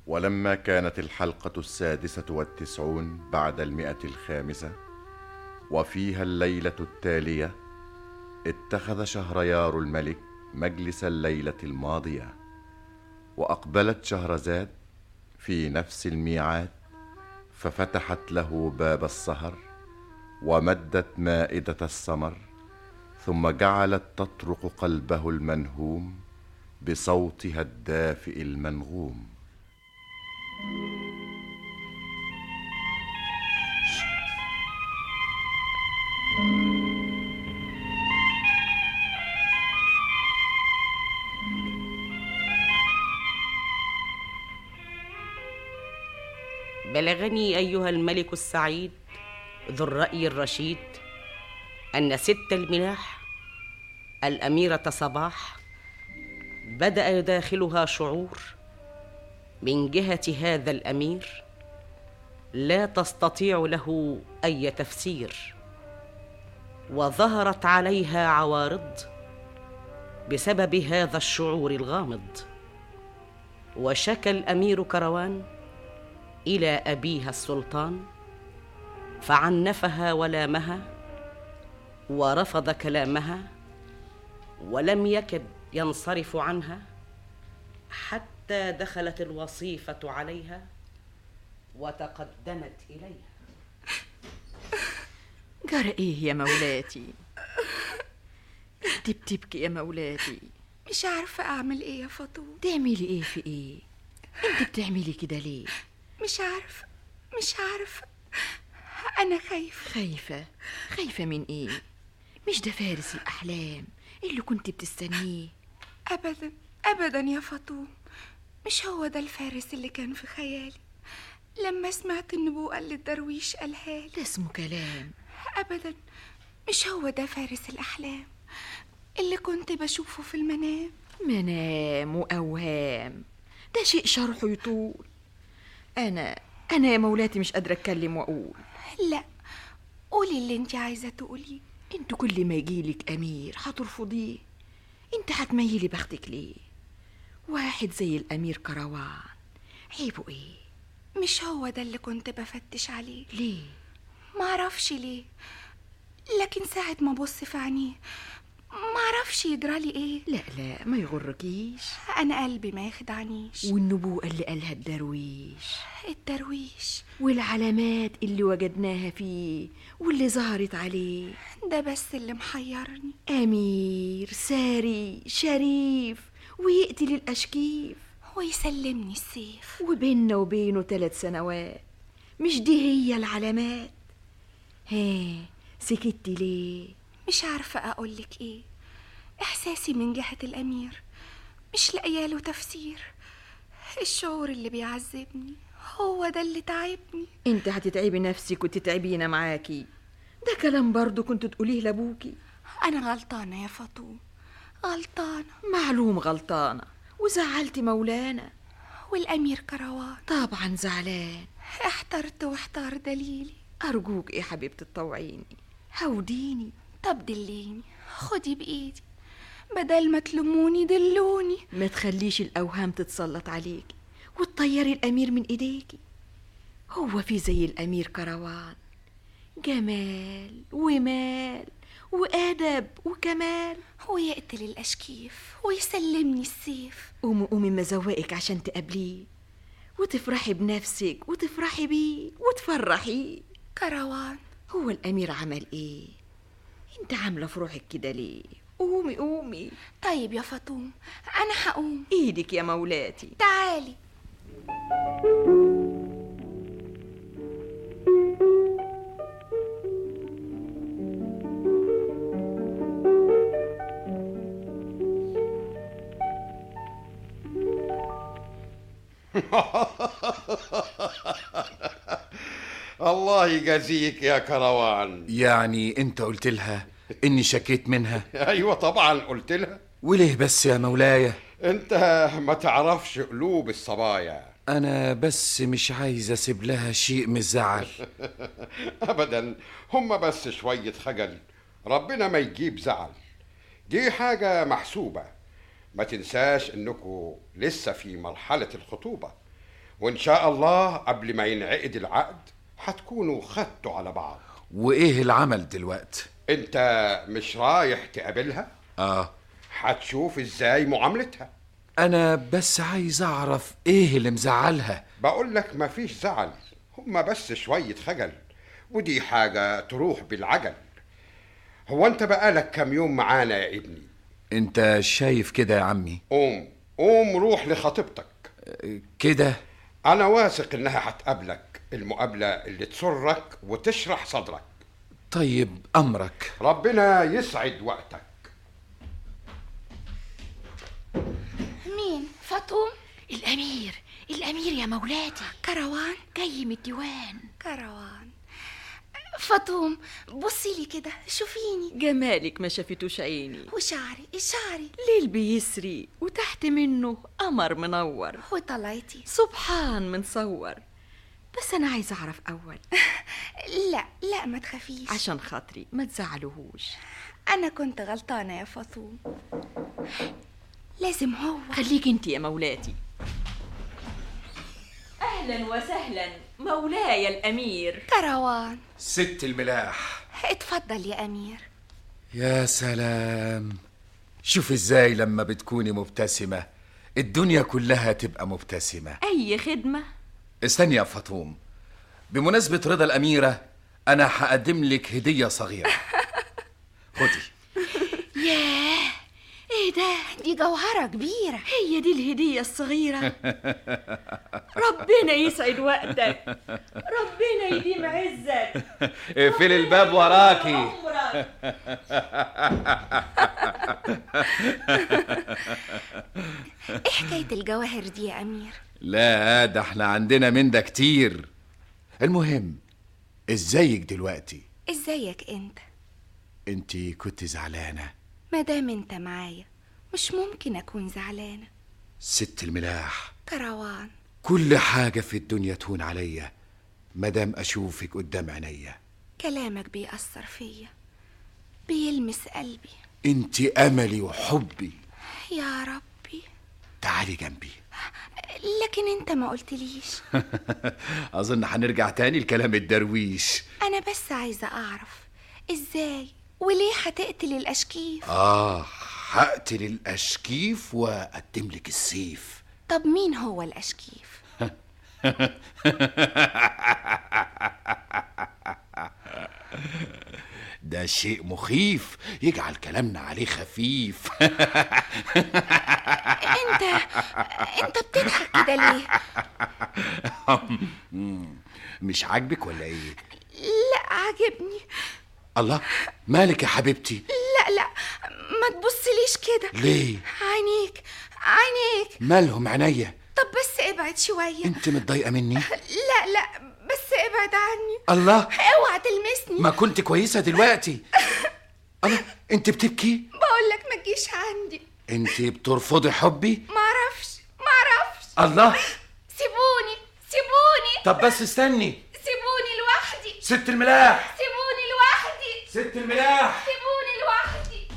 ولما كانت الحلقة 96 بعد 105 وفيها الليلة التالية، اتخذ شهريار الملك مجلس الليلة الماضية، وأقبلت شهرزاد في نفس الميعاد، ففتحت له باب السهر ومدت مائدة السمر، ثم جعلت تطرق قلبه المنهوم بصوتها الدافئ المنغوم. بلغني أيها الملك السعيد ذو الرأي الرشيد أن ست الملاح الأميرة صباح بدأ يداخلها شعور من جهة هذا الأمير لا تستطيع له أي تفسير، وظهرت عليها عوارض بسبب هذا الشعور الغامض. وشكى الأمير كروان إلى أبيها السلطان، فعنفها ولامها ورفض كلامها، ولم يكد ينصرف عنها حتى دخلت الوصيفة عليها وتقدمت إليها. جرى إيه يا مولاتي؟ انت بتبكي يا مولاتي؟ مش عارفة أعمل إيه يا فاطمة. تعملي إيه في إيه؟ انت بتعملي كده ليه؟ مش عارفة أنا خايفة. خايفة من إيه؟ مش ده فارس الأحلام اللي كنت بتستنيه؟ أبدا يا فاطمة، مش هو ده الفارس اللي كان في خيالي لما سمعت النبوءة اللي الدرويش قالها لي. ده اسمه كلام. أبدا مش هو ده فارس الأحلام اللي كنت بشوفه في المنام. منام وأوهام، ده شيء شرحه يطول. أنا يا مولاتي مش قادرة أتكلم وأقول. لا، قولي اللي انت عايزة تقوليه. انت كل ما يجيلك أمير هترفضيه. انت هتميلي بختك ليه؟ واحد زي الأمير كروان عيبه ايه؟ مش هو ده اللي كنت بفتش عليه. ليه؟ معرفش ليه، لكن ساعة ما بص في عينيه معرفش يجرالي ايه. لا ما يغركيش، انا قلبي ما يخدعنيش. والنبوءة اللي قالها الدرويش والعلامات اللي وجدناها فيه واللي ظهرت عليه، ده بس اللي محيرني. أمير ساري شريف ويقتل الأشكيف ويسلمني السيف، وبيننا وبينه 3 سنوات. مش دي هي العلامات؟ سكتي ليه؟ مش عارفة أقولك إيه. إحساسي من جهة الأمير مش لاقياله تفسير. الشعور اللي بيعذبني هو ده اللي تعبني. انت هتتعبي نفسك وتتعبينا معاكي. ده كلام برضو كنت تقوليه لابوكي. أنا غلطانة يا فاطمة، غلطانة. معلوم غلطانة، وزعلتي مولانا. والأمير كروان طبعا زعلان. احترت واحتار دليلي. أرجوك يا حبيبتي تطوعيني، هوديني. طب دليني، خدي بإيدي، بدل ما تلموني دلوني. ما تخليش الأوهام تتسلط عليكي وتطيري الأمير من إيديكي. هو في زي الأمير كروان جمال ومال وأدب وكمال، ويقتل الأشكيف ويسلمني السيف. قومي مزوقك عشان تقابليه وتفرحي بنفسك وتفرحي بيه وتفرحيه. كروان هو الأمير عمل إيه؟ انت عاملة في روحك كده ليه؟ قومي. طيب يا فاطمة، أنا هقوم. إيدك يا مولاتي. تعالي. الله يجازيك يا كروان. يعني انت قلت لها اني شكيت منها؟ ايوه طبعا قلت لها. وليه بس يا مولاي؟ انت ما تعرفش قلوب الصبايا. انا بس مش عايز اسيب لها شيء من الزعل. ابدا، هم بس شوية خجل، ربنا ما يجيب زعل. دي حاجة محسوبة. ما تنساش انكم لسه في مرحلة الخطوبة، وإن شاء الله قبل ما ينعقد العقد هتكونوا خدتوا على بعض. وايه العمل دلوقتي؟ انت مش رايح تقابلها؟ هتشوف ازاي معاملتها. انا بس عايز اعرف ايه اللي مزعلها. بقول لك مفيش زعل، هما بس شوية خجل، ودي حاجة تروح بالعجل. هو انت بقالك كام يوم معانا يا ابني؟ انت شايف كده يا عمي؟ قوم روح لخطيبتك كده. انا واثق انها هتقابلك المقابلة اللي تسرك وتشرح صدرك. طيب امرك. ربنا يسعد وقتك. مين؟ فاطوم؟ الأمير يا مولاتي. كروان جاي من الديوان. كروان. فاطوم بصي لي كده، شوفيني. جمالك ما شافتوش عيني. وشعري ليل بيسري وتحت منه قمر منور، وطلعتي سبحان منصور. بس أنا عايزة أعرف أول. لا ما تخافيش، عشان خاطري ما تزعلوهوش. أنا كنت غلطانة يا فاطوم، لازم هو. خليك انت يا مولاتي. أهلا وسهلا مولاي الأمير. كروان. ست الملاح. اتفضل يا أمير. يا سلام، شوف ازاي لما بتكوني مبتسمة الدنيا كلها تبقى مبتسمة. أي خدمة؟ استني يا فاطوم، بمناسبة رضا الأميرة أنا هقدم لك هدية صغيرة. خدي. ياه، ايه ده؟ دي جوهرة كبيرة. هي دي الهدية الصغيرة؟ ربنا يسعد وقتك، ربنا يديم عزك. اقفل الباب وراكي. ايه حكاية الجواهر دي يا أمير؟ لا ده احنا عندنا من ده كتير. المهم ازيك دلوقتي؟ ازيك انت كنت زعلانة؟ مادام انت معايا مش ممكن اكون زعلانة. ست الملاح. كروان. كل حاجة في الدنيا تهون عليا مادام اشوفك قدام عينيا. كلامك بيأثر فيا، بيلمس قلبي. انت املي وحبي. يا ربي. تعالي جنبي. لكن انت ما قلتليش. اظن هنرجع تاني لكلام الدرويش. انا بس عايزة اعرف ازاي وليه هتقتل الاشكيف؟ هقتل الاشكيف واقدم لك السيف. طب مين هو الاشكيف؟ ده شيء مخيف يجعل كلامنا عليه خفيف. انت بتضحك كده ليه؟ مش عاجبك ولا ايه؟ لا عاجبني. الله، مالك يا حبيبتي؟ لا ما تبصليش كده. ليه؟ عينيك مالهم عينيا؟ طب بس ابعد شوية. انت متضايقة مني؟ لا بس ابعد عني. الله، اوعى تلمسني. ما كنت كويسة دلوقتي. الله، انت بتبكي؟ بقولك ما تجيش عندي. انت بترفضي حبي؟ معرفش. الله، سيبوني. طب بس استني. سيبوني لوحدي. ست الملاح. سيبوني لوحدي. ست الملاح. سيبوني لوحدي.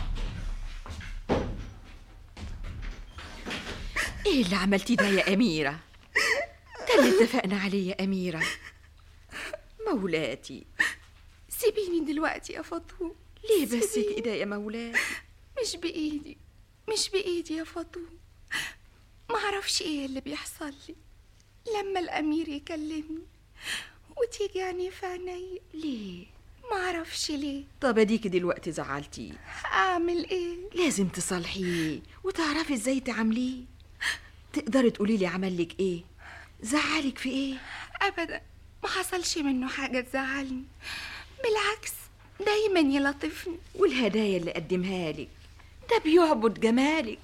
ايه اللي عملتيه ده يا أميرة؟ ده اللي اتفقنا عليه يا أميرة. مولاتي سيبيني دلوقتي يا فاطوم. ليه بس كده يا مولاتي؟ مش بإيدي يا فاطوم. معرفش ايه اللي بيحصل لي لما الأمير يكلمني وتيجي عينيه في عيني. ليه؟ معرفش ليه. طب اديكي دلوقتي زعلتيه، اعمل ايه؟ لازم تصالحيه وتعرفي ازاي تعامليه. تقدري تقولي لي عملك ايه؟ زعلك في ايه؟ ابدا ما حصلش منه حاجة تزعلني، بالعكس دايما يلطفني. والهدايا اللي قدمها لك ده بيعبد جمالك.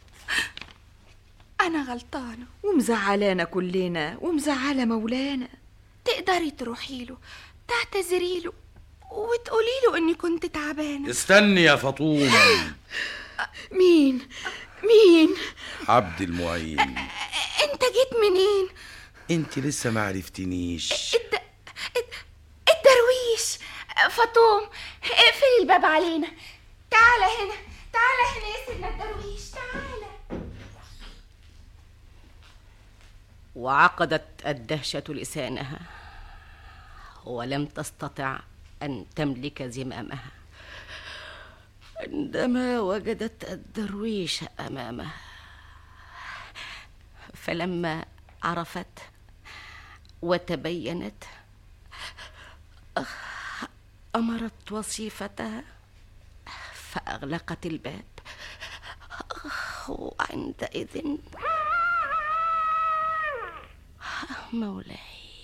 انا غلطانة ومزعلانا كلنا ومزعلة مولانا. تقدري تروحي له تعتذري له وتقولي له اني كنت تعبانة. استني يا فاطوم. مين؟ عبد المعين. انت جيت منين؟ انت لسه ما عرفتنيش. الدرويش. فاطوم اقفلي الباب علينا. تعال هنا يا سيدنا الدرويش، تعال. وعقدت الدهشة لسانها، ولم تستطع أن تملك زمامها عندما وجدت الدرويش أمامها. فلما عرفت وتبينت أمرت وصيفتها فأغلقت الباب. وعندئذ مولاي،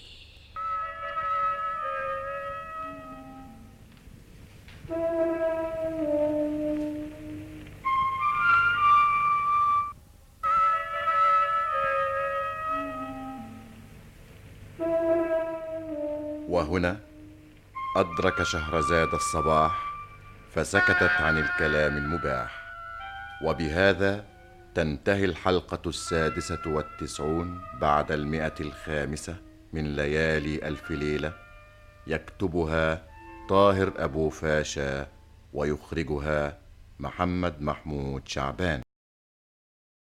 وهنا أدرك شهرزاد الصباح فسكتت عن الكلام المباح. وبهذا تنتهي الحلقة 96 بعد 105 من ليالي ألف ليلة. يكتبها طاهر أبو فاشا ويخرجها محمد محمود شعبان.